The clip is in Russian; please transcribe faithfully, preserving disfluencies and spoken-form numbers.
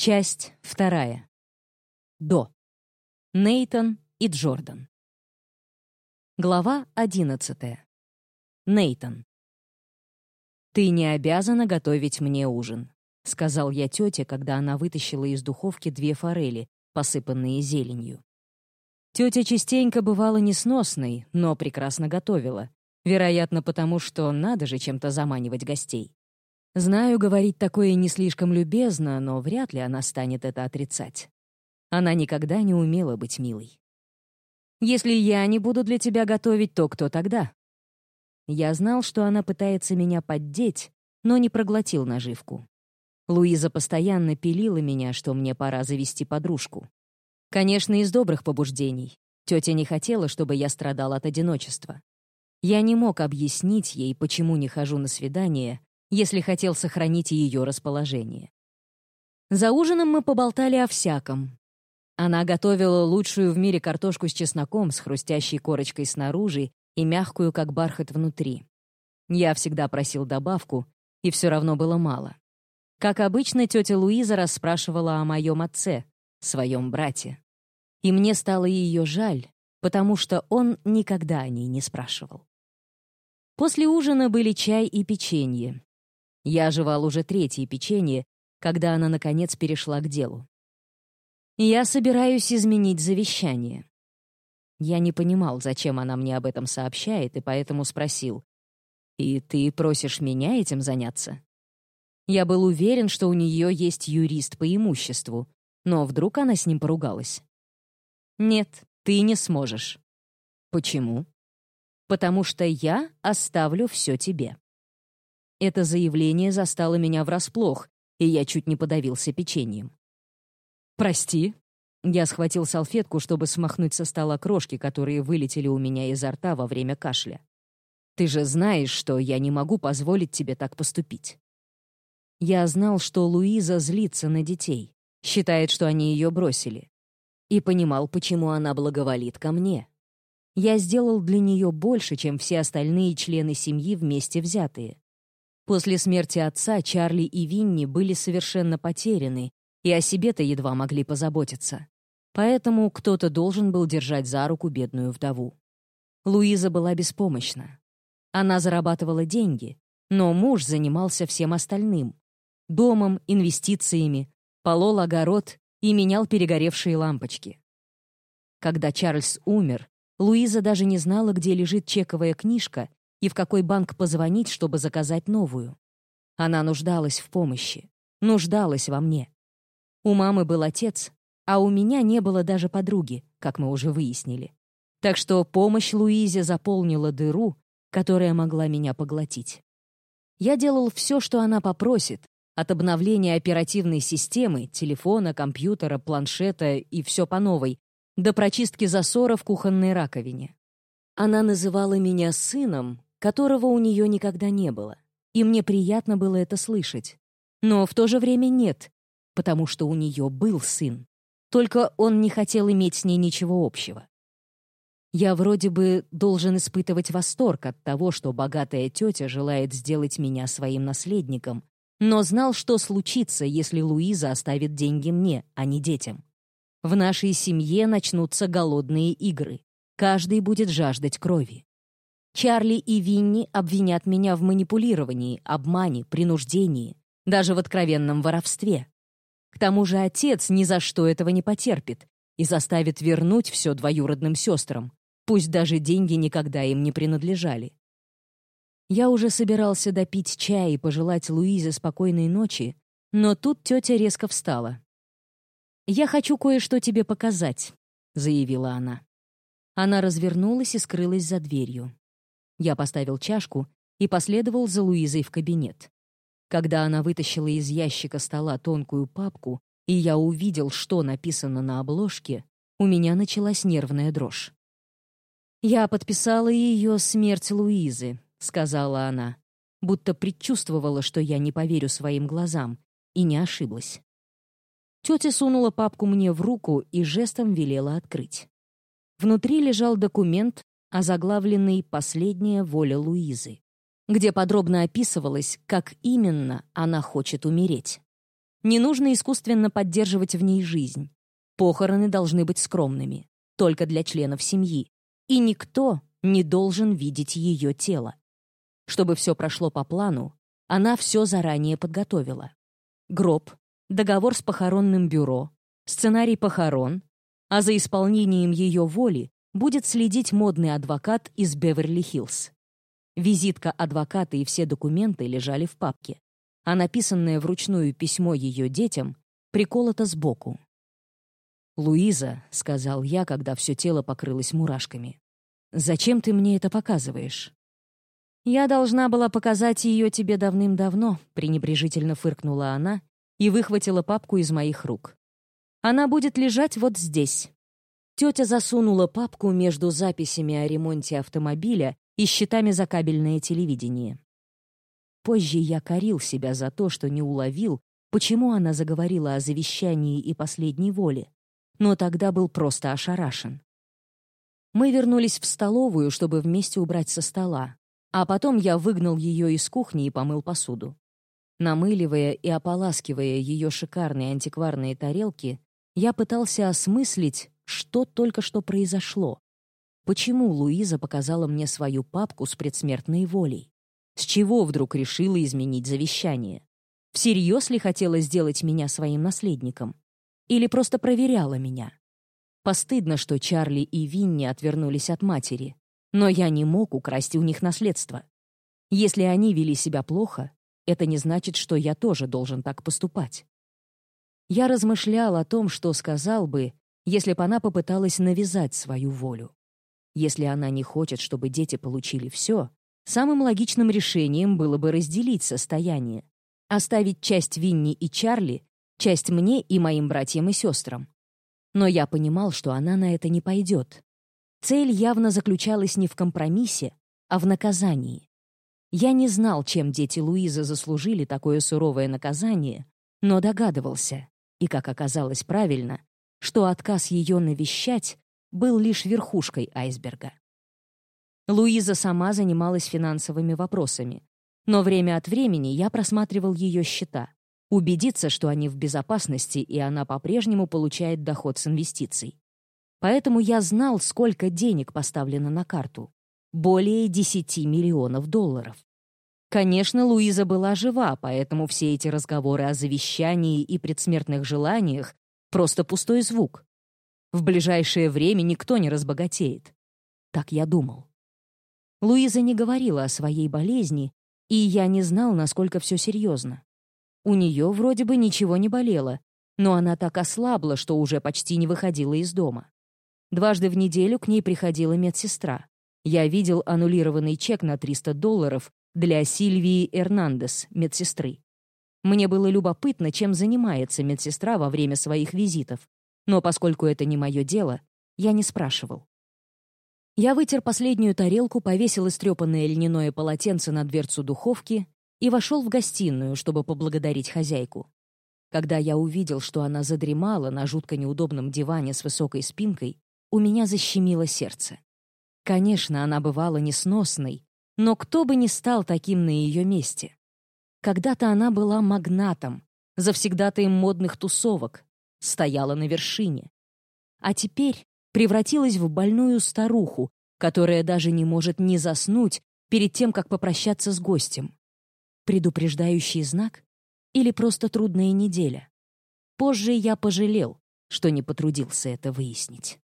Часть вторая. До. Нейтан и Джордан. Глава одиннадцатая. Нейтан. «Ты не обязана готовить мне ужин», — сказал я тете, когда она вытащила из духовки две форели, посыпанные зеленью. Тетя частенько бывала несносной, но прекрасно готовила, вероятно, потому что надо же чем-то заманивать гостей. Знаю, говорить такое не слишком любезно, но вряд ли она станет это отрицать. Она никогда не умела быть милой. «Если я не буду для тебя готовить, то кто тогда?» Я знал, что она пытается меня поддеть, но не проглотил наживку. Луиза постоянно пилила меня, что мне пора завести подружку. Конечно, из добрых побуждений. Тетя не хотела, чтобы я страдал от одиночества. Я не мог объяснить ей, почему не хожу на свидания, если хотел сохранить ее расположение. За ужином мы поболтали о всяком. Она готовила лучшую в мире картошку с чесноком с хрустящей корочкой снаружи и мягкую, как бархат, внутри. Я всегда просил добавку, и все равно было мало. Как обычно, тетя Луиза расспрашивала о моем отце, своем брате. И мне стало ее жаль, потому что он никогда о ней не спрашивал. После ужина были чай и печенье. Я жевал уже третье печенье, когда она, наконец, перешла к делу. «Я собираюсь изменить завещание». Я не понимал, зачем она мне об этом сообщает, и поэтому спросил: «И ты просишь меня этим заняться?» Я был уверен, что у нее есть юрист по имуществу, но вдруг она с ним поругалась. «Нет, ты не сможешь». «Почему?» «Потому что я оставлю все тебе». Это заявление застало меня врасплох, и я чуть не подавился печеньем. «Прости». Я схватил салфетку, чтобы смахнуть со стола крошки, которые вылетели у меня изо рта во время кашля. «Ты же знаешь, что я не могу позволить тебе так поступить». Я знал, что Луиза злится на детей, считает, что они ее бросили. И понимал, почему она благоволит ко мне. Я сделал для нее больше, чем все остальные члены семьи вместе взятые. После смерти отца Чарли и Винни были совершенно потеряны и о себе-то едва могли позаботиться. Поэтому кто-то должен был держать за руку бедную вдову. Луиза была беспомощна. Она зарабатывала деньги, но муж занимался всем остальным — домом, инвестициями, полол огород и менял перегоревшие лампочки. Когда Чарльз умер, Луиза даже не знала, где лежит чековая книжка и в какой банк позвонить, чтобы заказать новую. Она нуждалась в помощи, нуждалась во мне. У мамы был отец, а у меня не было даже подруги, как мы уже выяснили. Так что помощь Луизе заполнила дыру, которая могла меня поглотить. Я делал все, что она попросит, от обновления оперативной системы, телефона, компьютера, планшета и все по новой, до прочистки засора в кухонной раковине. Она называла меня сыном, которого у нее никогда не было, и мне приятно было это слышать. Но в то же время нет, потому что у нее был сын. Только он не хотел иметь с ней ничего общего. Я вроде бы должен испытывать восторг от того, что богатая тетя желает сделать меня своим наследником, но знал, что случится, если Луиза оставит деньги мне, а не детям. В нашей семье начнутся голодные игры. Каждый будет жаждать крови. Чарли и Винни обвинят меня в манипулировании, обмане, принуждении, даже в откровенном воровстве. К тому же отец ни за что этого не потерпит и заставит вернуть все двоюродным сестрам, пусть даже деньги никогда им не принадлежали. Я уже собирался допить чай и пожелать Луизе спокойной ночи, но тут тетя резко встала. «Я хочу кое-что тебе показать», — заявила она. Она развернулась и скрылась за дверью. Я поставил чашку и последовал за Луизой в кабинет. Когда она вытащила из ящика стола тонкую папку, и я увидел, что написано на обложке, у меня началась нервная дрожь. «Я подписала ее «Смерть Луизы», — сказала она, будто предчувствовала, что я не поверю своим глазам, и не ошиблась. Тетя сунула папку мне в руку и жестом велела открыть. Внутри лежал документ, озаглавленный «Последняя воля Луизы», где подробно описывалось, как именно она хочет умереть. Не нужно искусственно поддерживать в ней жизнь. Похороны должны быть скромными, только для членов семьи. И никто не должен видеть ее тело. Чтобы все прошло по плану, она все заранее подготовила. Гроб, договор с похоронным бюро, сценарий похорон, а за исполнением ее воли будет следить модный адвокат из Беверли-Хиллз. Визитка адвоката и все документы лежали в папке, а написанное вручную письмо ее детям приколото сбоку. «Луиза», — сказал я, когда все тело покрылось мурашками, — «зачем ты мне это показываешь?» «Я должна была показать ее тебе давным-давно», — пренебрежительно фыркнула она и выхватила папку из моих рук. «Она будет лежать вот здесь». Тетя засунула папку между записями о ремонте автомобиля и счетами за кабельное телевидение. Позже я корил себя за то, что не уловил, почему она заговорила о завещании и последней воле, но тогда был просто ошарашен. Мы вернулись в столовую, чтобы вместе убрать со стола, а потом я выгнал ее из кухни и помыл посуду. Намыливая и ополаскивая ее шикарные антикварные тарелки, я пытался осмыслить, что только что произошло. Почему Луиза показала мне свою папку с предсмертной волей? С чего вдруг решила изменить завещание? Всерьез ли хотела сделать меня своим наследником? Или просто проверяла меня? Постыдно, что Чарли и Винни отвернулись от матери, но я не мог украсть у них наследство. Если они вели себя плохо, это не значит, что я тоже должен так поступать. Я размышлял о том, что сказал бы, если бы она попыталась навязать свою волю. Если она не хочет, чтобы дети получили все, самым логичным решением было бы разделить состояние, оставить часть Винни и Чарли, часть мне и моим братьям и сестрам. Но я понимал, что она на это не пойдет. Цель явно заключалась не в компромиссе, а в наказании. Я не знал, чем дети Луизы заслужили такое суровое наказание, но догадывался, и, как оказалось правильно, что отказ ее навещать был лишь верхушкой айсберга. Луиза сама занималась финансовыми вопросами, но время от времени я просматривал ее счета, убедиться, что они в безопасности и она по-прежнему получает доход с инвестиций. Поэтому я знал, сколько денег поставлено на карту. Более десяти миллионов долларов. Конечно, Луиза была жива, поэтому все эти разговоры о завещании и предсмертных желаниях — просто пустой звук. В ближайшее время никто не разбогатеет. Так я думал. Луиза не говорила о своей болезни, и я не знал, насколько все серьезно. У нее вроде бы ничего не болело, но она так ослабла, что уже почти не выходила из дома. Дважды в неделю к ней приходила медсестра. Я видел аннулированный чек на триста долларов для Сильвии Эрнандес, медсестры. Мне было любопытно, чем занимается медсестра во время своих визитов, но поскольку это не мое дело, я не спрашивал. Я вытер последнюю тарелку, повесил истрепанное льняное полотенце на дверцу духовки и вошел в гостиную, чтобы поблагодарить хозяйку. Когда я увидел, что она задремала на жутко неудобном диване с высокой спинкой, у меня защемило сердце. Конечно, она бывала несносной, но кто бы ни стал таким на ее месте. Когда-то она была магнатом, завсегдатаем модных тусовок, стояла на вершине. А теперь превратилась в больную старуху, которая даже не может ни заснуть перед тем, как попрощаться с гостем. Предупреждающий знак? Или просто трудная неделя? Позже я пожалел, что не потрудился это выяснить.